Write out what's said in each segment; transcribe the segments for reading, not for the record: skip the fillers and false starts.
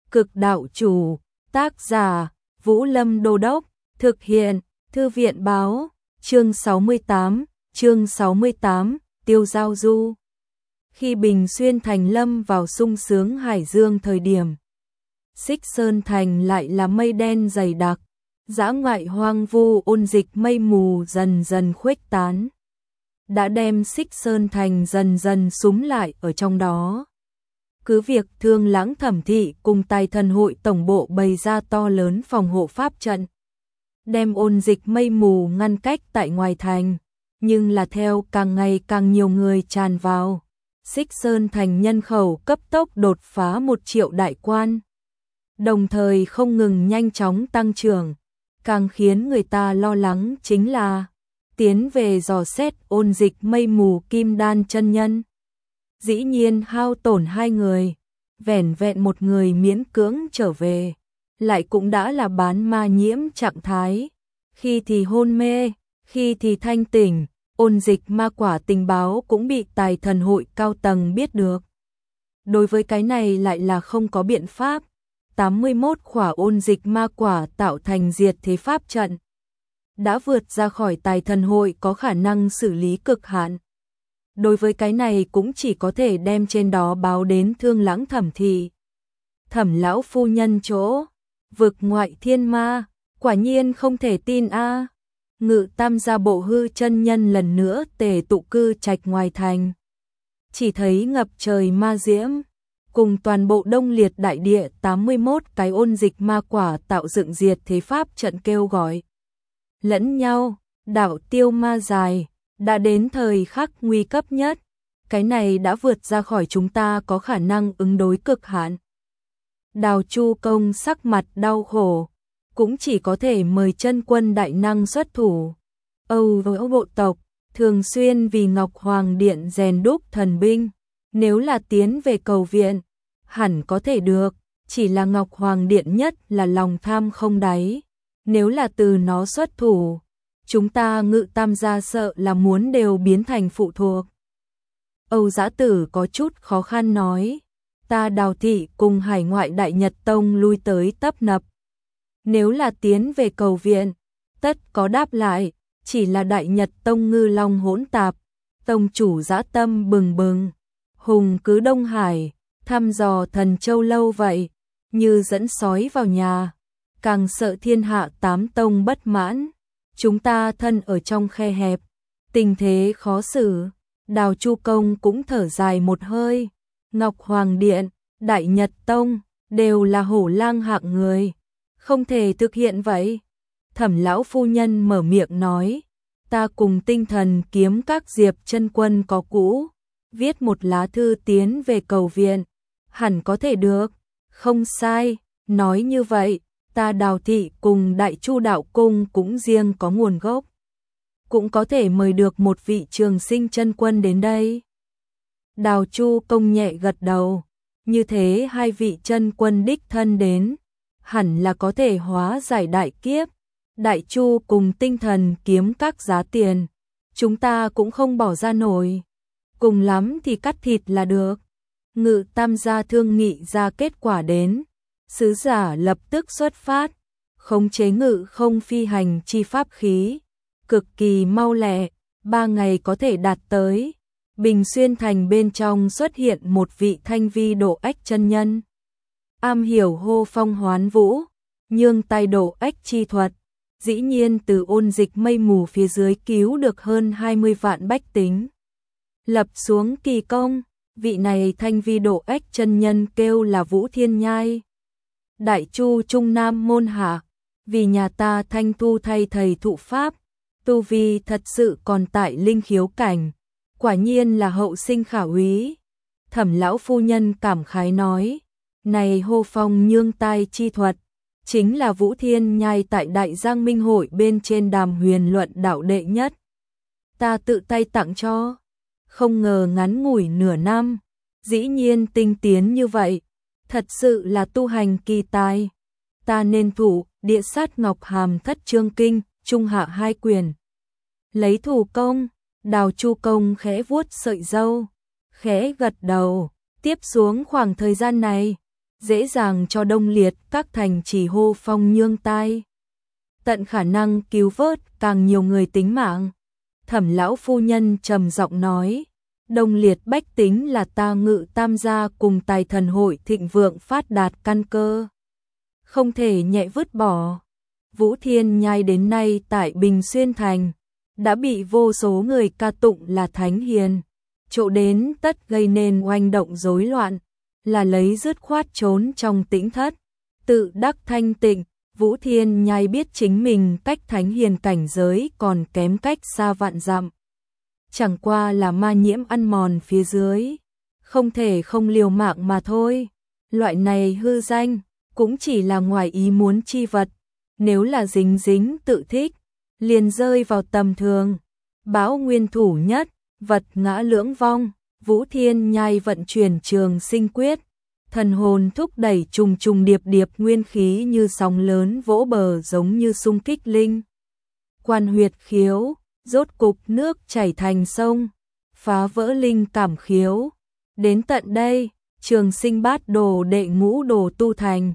Cực đạo chủ, tác giả, Vũ Lâm Đô Đốc, thực hiện, Thư viện báo, chương 68, Tiêu Giao Du. Khi Bình Xuyên thành lâm vào sung sướng hải dương thời điểm, Xích Sơn thành lại là mây đen dày đặc, dã ngoại hoang vu ôn dịch mây mù dần dần khuếch tán, đã đem Xích Sơn thành dần dần súm lại ở trong đó. Cứ việc Thương Lãng Thẩm thị cùng Tài Thần hội tổng bộ bày ra to lớn phòng hộ pháp trận, đem ôn dịch mây mù ngăn cách tại ngoài thành, nhưng là theo càng ngày càng nhiều người tràn vào, Xích Sơn thành nhân khẩu cấp tốc đột phá 1 triệu đại quan, đồng thời không ngừng nhanh chóng tăng trưởng, càng khiến người ta lo lắng chính là tiến về dò xét ôn dịch mây mù Kim Đan chân nhân. Dĩ nhiên hao tổn 2 người, vẻn vẹn một người miễn cưỡng trở về, lại cũng đã là bán ma nhiễm trạng thái, khi thì hôn mê, khi thì thanh tỉnh, ôn dịch ma quả tình báo cũng bị Tài Thần hội cao tầng biết được. Đối với cái này lại là không có biện pháp, 81 khỏa ôn dịch ma quả tạo thành diệt thế pháp trận, đã vượt ra khỏi Tài Thần hội có khả năng xử lý cực hạn. Đối với cái này cũng chỉ có thể đem trên đó báo đến Thương Lãng Thẩm thị. Thẩm lão phu nhân chỗ, vực ngoại thiên ma, quả nhiên không thể tin a. Ngự Tam gia bộ hư chân nhân lần nữa tề tụ cư trạch ngoài thành. Chỉ thấy ngập trời ma diễm, cùng toàn bộ đông liệt đại địa 81 cái ôn dịch ma quả tạo dựng diệt thế pháp trận kêu gọi lẫn nhau, đảo tiêu ma dài, đã đến thời khắc nguy cấp nhất, cái này đã vượt ra khỏi chúng ta có khả năng ứng đối cực hạn. Đào Chu Công sắc mặt đau khổ, cũng chỉ có thể mời chân quân đại năng xuất thủ. Âu bộ tộc thường xuyên vì Ngọc Hoàng Điện rèn đúc thần binh, nếu là tiến về cầu viện, hẳn có thể được, chỉ là Ngọc Hoàng Điện nhất là lòng tham không đáy, nếu là từ nó xuất thủ, chúng ta Ngự Tam gia sợ là muốn đều biến thành phụ thuộc. Âu Dã Tử có chút khó khăn nói, ta Đào thị cùng hải ngoại Đại Nhật Tông lui tới tấp nập. Nếu là tiến về cầu viện, tất có đáp lại, chỉ là Đại Nhật Tông ngư long hỗn tạp, tông chủ dã tâm bừng bừng, hùng cứ Đông Hải, thăm dò Thần Châu lâu vậy, như dẫn sói vào nhà, càng sợ thiên hạ 8 tông bất mãn. Chúng ta thân ở trong khe hẹp, tình thế khó xử. Đào Chu Công cũng thở dài một hơi. Ngọc Hoàng Điện, Đại Nhật Tông đều là hổ lang hạng người, không thể thực hiện vậy. Thẩm lão phu nhân mở miệng nói, ta cùng Tinh Thần kiếm các Diệp chân quân có cũ, viết một lá thư tiến về cầu viện, hẳn có thể được. Không sai, nói như vậy, ta Đào thị cùng Đại Chu đạo cung cũng riêng có nguồn gốc, cũng có thể mời được một vị Trường Sinh chân quân đến đây. Đào Chu Công nhẹ gật đầu, như thế 2 vị chân quân đích thân đến, hẳn là có thể hóa giải đại kiếp. Đại Chu cùng Tinh Thần kiếm các giá tiền, chúng ta cũng không bỏ ra nổi, cùng lắm thì cắt thịt là được. Ngự Tam gia thương nghị ra kết quả đến, sứ giả lập tức xuất phát, khống chế ngự không phi hành chi pháp khí, cực kỳ mau lẹ, 3 ngày có thể đạt tới. Bình Xuyên thành bên trong xuất hiện một vị Thanh Vi độ ách chân nhân, am hiểu hô phong hoán vũ, nhương tay độ ách chi thuật, dĩ nhiên từ ôn dịch mây mù phía dưới cứu được hơn 20 vạn bách tính, lập xuống kỳ công. Vị này Thanh Vi độ ách chân nhân kêu là Vũ Thiên Nhai, Đại Chu Trung Nam môn hạ, vì nhà ta Thanh Thu thay thầy thụ pháp, tu vi thật sự còn tại linh khiếu cảnh, quả nhiên là hậu sinh khả úy. Thẩm lão phu nhân cảm khái nói, này hô phong nhương tai chi thuật, chính là Vũ Thiên Nhai tại Đại Giang Minh hội bên trên Đàm Huyền luận đạo đệ nhất, ta tự tay tặng cho. Không ngờ ngắn ngủi nửa năm, dĩ nhiên tinh tiến như vậy, thật sự là tu hành kỳ tài. Ta nên thủ Địa Sát Ngọc Hàm Thất Chương Kinh, trung hạ 2 quyền. Lấy thủ công, Đào Chu Công khẽ vuốt sợi râu, khẽ gật đầu, tiếp xuống khoảng thời gian này, dễ dàng cho Đông Liệt các thành trì hô phong nhương tai. Tận khả năng cứu vớt càng nhiều người tính mạng. Thẩm lão phu nhân trầm giọng nói, Đông Liệt bách tính là ta Ngự Tam gia cùng Tài Thần hội thịnh vượng phát đạt căn cơ, không thể nhẹ vứt bỏ. Vũ Thiên Nhai đến nay tại Bình Xuyên thành đã bị vô số người ca tụng là thánh hiền, chỗ đến tất gây nên oanh động rối loạn, là lấy dứt khoát trốn trong tĩnh thất, tự đắc thanh tịnh. Vũ Thiên Nhai biết chính mình cách thánh hiền cảnh giới còn kém cách xa vạn dặm. Chẳng qua là ma nhiễm ăn mòn phía dưới, không thể không liều mạng mà thôi. Loại này hư danh, cũng chỉ là ngoài ý muốn chi vật, nếu là dính dính tự thích, liền rơi vào tầm thường. Bão nguyên thủ nhất, vật ngã lưỡng vong, Vũ Thiên Nhai vận chuyển Trường Sinh quyết, thần hồn thúc đẩy trùng trùng điệp điệp nguyên khí như sóng lớn vỗ bờ giống như xung kích linh. Quan huyệt khiếu, rốt cục nước chảy thành sông, phá vỡ linh cảm khiếu. Đến tận đây, Trường Sinh bát đồ đệ ngũ đồ tu thành,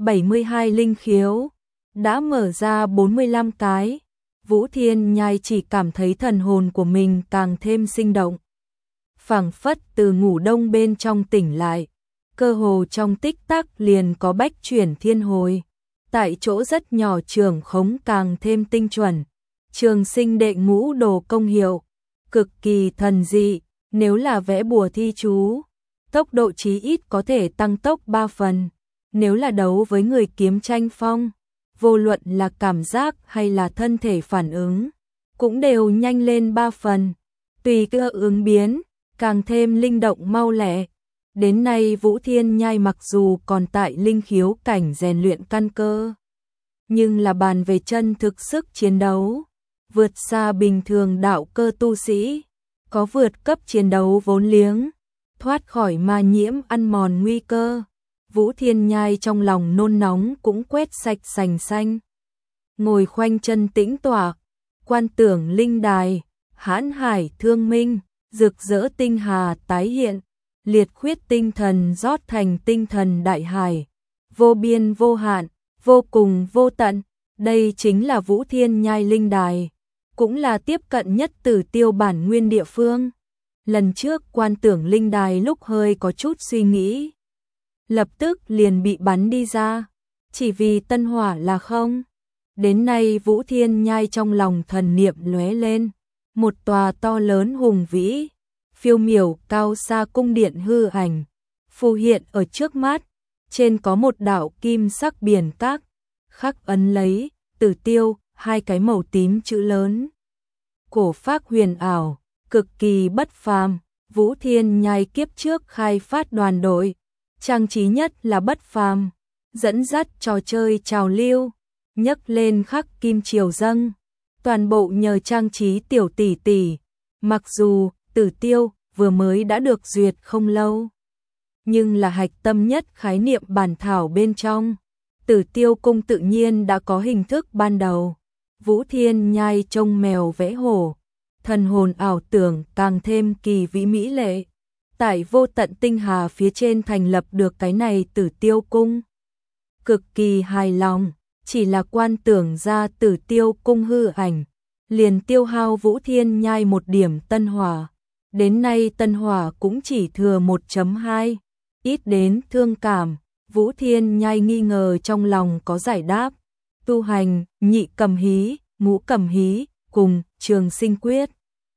72 linh khiếu, đã mở ra 45 cái. Vũ Thiên Nhai chỉ cảm thấy thần hồn của mình càng thêm sinh động. Phảng phất từ ngủ đông bên trong tỉnh lại, cơ hồ trong tích tắc liền có bách chuyển thiên hồi. Tại chỗ rất nhỏ trường khống càng thêm tinh chuẩn. Trường Sinh đệ ngũ đồ công hiệu, cực kỳ thần dị, nếu là vẽ bùa thi chú, tốc độ chí ít có thể tăng tốc 3 phần. Nếu là đấu với người kiếm tranh phong, vô luận là cảm giác hay là thân thể phản ứng, cũng đều nhanh lên 3 phần. Tùy cơ ứng biến, càng thêm linh động mau lẹ. Đến nay Vũ Thiên Nhai mặc dù còn tại linh khiếu cảnh rèn luyện căn cơ, nhưng là bàn về chân thực sức chiến đấu, vượt xa bình thường đạo cơ tu sĩ, có vượt cấp chiến đấu vốn liếng, thoát khỏi ma nhiễm ăn mòn nguy cơ. Vũ Thiên Nhai trong lòng nôn nóng cũng quét sạch sành xanh. Ngồi khoanh chân tĩnh tọa, quan tưởng linh đài, hãn hải thương minh, rực rỡ tinh hà tái hiện, liệt khuyết tinh thần rót thành tinh thần đại hải, vô biên vô hạn, vô cùng vô tận. Đây chính là Vũ Thiên Nhai linh đài, cũng là tiếp cận nhất Tử Tiêu bản nguyên địa phương. Lần trước quan tưởng linh đài lúc hơi có chút suy nghĩ, lập tức liền bị bắn đi ra, chỉ vì tân hỏa là không. Đến nay Vũ Thiên Nhai trong lòng thần niệm lóe lên, một tòa to lớn hùng vĩ, phiêu miểu cao xa cung điện hư ảnh, phù hiện ở trước mắt, trên có một đạo kim sắc biển các, khắc ấn lấy Tử Tiêu, 2 cái màu tím chữ lớn. Cổ phác huyền ảo, cực kỳ bất phàm. Vũ Thiên Nhai kiếp trước khai phát đoàn đội, trang trí nhất là bất phàm, dẫn dắt trò chơi trào lưu, nhấc lên khắc kim triều dâng, toàn bộ nhờ trang trí tiểu tỷ tỷ. Mặc dù Tử Tiêu vừa mới đã được duyệt không lâu, nhưng là hạch tâm nhất khái niệm bản thảo bên trong, Tử Tiêu cung tự nhiên đã có hình thức ban đầu. Vũ Thiên Nhai trông mèo vẽ hổ, thần hồn ảo tưởng càng thêm kỳ vĩ mỹ lệ. Tại vô tận tinh hà phía trên thành lập được cái này Tử Tiêu cung, cực kỳ hài lòng. Chỉ là quan tưởng ra Tử Tiêu cung hư ảnh, liền tiêu hao Vũ Thiên Nhai một điểm tân hỏa. Đến nay tân hỏa cũng chỉ thừa 1.2, ít đến thương cảm. Vũ Thiên Nhai nghi ngờ trong lòng có giải đáp. Tu hành nhị cầm hí, ngũ cầm hí cùng Trường Sinh quyết,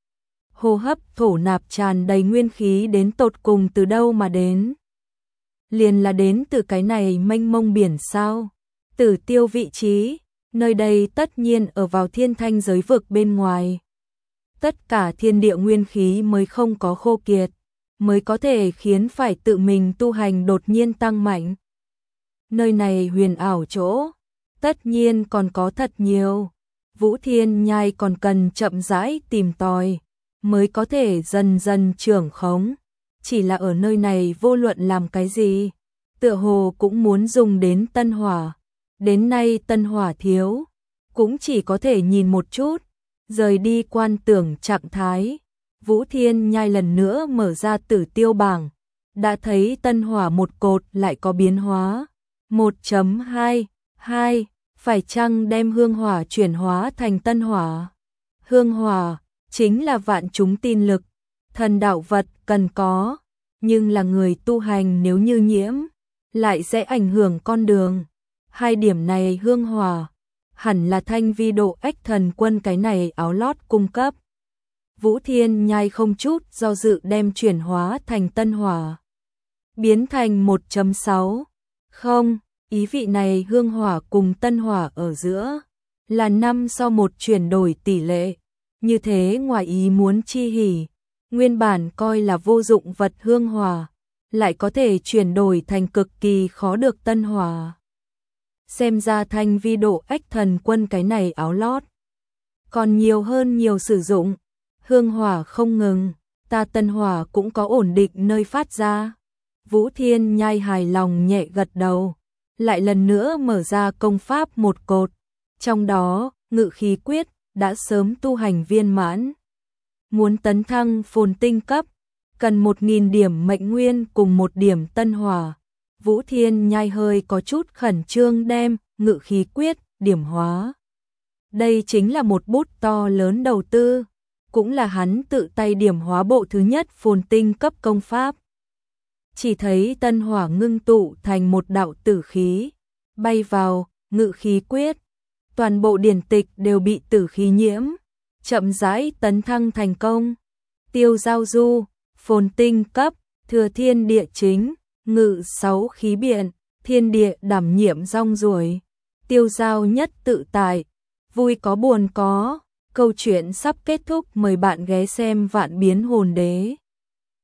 hô hấp thổ nạp tràn đầy nguyên khí đến tột cùng từ đâu mà đến? Liền là đến từ cái này mênh mông biển sao? Tử Tiêu vị trí, nơi đây tất nhiên ở vào thiên thanh giới vực bên ngoài. Tất cả thiên địa nguyên khí mới không có khô kiệt, mới có thể khiến phải tự mình tu hành đột nhiên tăng mạnh. Nơi này huyền ảo chỗ, tất nhiên còn có thật nhiều. Vũ Thiên Nhai còn cần chậm rãi tìm tòi, mới có thể dần dần trưởng khống. Chỉ là ở nơi này vô luận làm cái gì, tựa hồ cũng muốn dùng đến tân hỏa. Đến nay tân hỏa thiếu, cũng chỉ có thể nhìn một chút, rời đi quan tưởng trạng thái. Vũ Thiên Nhai lần nữa mở ra Tử Tiêu bảng, đã thấy tân hỏa một cột lại có biến hóa. 1.22 phải chăng đem hương hỏa chuyển hóa thành tân hỏa? Hương hỏa chính là vạn chúng tin lực, thần đạo vật cần có, nhưng là người tu hành nếu như nhiễm, lại sẽ ảnh hưởng con đường. Hai điểm này hương hỏa, hẳn là Thanh Vi Độ Ách Thần Quân cái này áo lót cung cấp. Vũ Thiên Nhai không chút do dự đem chuyển hóa thành tân hỏa, biến thành 1.6. Không, ý vị này hương hỏa cùng tân hỏa ở giữa là 5:1 chuyển đổi tỷ lệ, như thế ngoài ý muốn chi hỉ, nguyên bản coi là vô dụng vật hương hỏa, lại có thể chuyển đổi thành cực kỳ khó được tân hỏa. Xem ra Thanh Vi Độ Ách Thần Quân cái này áo lót còn nhiều hơn nhiều sử dụng. Hương hỏa không ngừng, ta tân hỏa cũng có ổn định nơi phát ra. Vũ Thiên Nhai hài lòng nhẹ gật đầu, lại lần nữa mở ra công pháp một cột, trong đó Ngự Khí Quyết đã sớm tu hành viên mãn. Muốn tấn thăng phồn tinh cấp, cần 1000 điểm mệnh nguyên cùng 1 điểm tân hỏa. Vũ Thiên Nhai hơi có chút khẩn trương đem Ngự Khí Quyết điểm hóa. Đây chính là một bút to lớn đầu tư, cũng là hắn tự tay điểm hóa bộ thứ nhất phồn tinh cấp công pháp. Chỉ thấy tân hỏa ngưng tụ thành một đạo tử khí, bay vào Ngự Khí Quyết. Toàn bộ điển tịch đều bị tử khí nhiễm, chậm rãi tấn thăng thành công. Tiêu Giao Du, phồn tinh cấp, thừa thiên địa chính, ngự 6 khí biện, thiên địa đảm nhiệm rong ruổi. Tiêu Giao nhất tự tại, vui có buồn có. Câu chuyện sắp kết thúc, mời bạn ghé xem Vạn Biến Hồn Đế.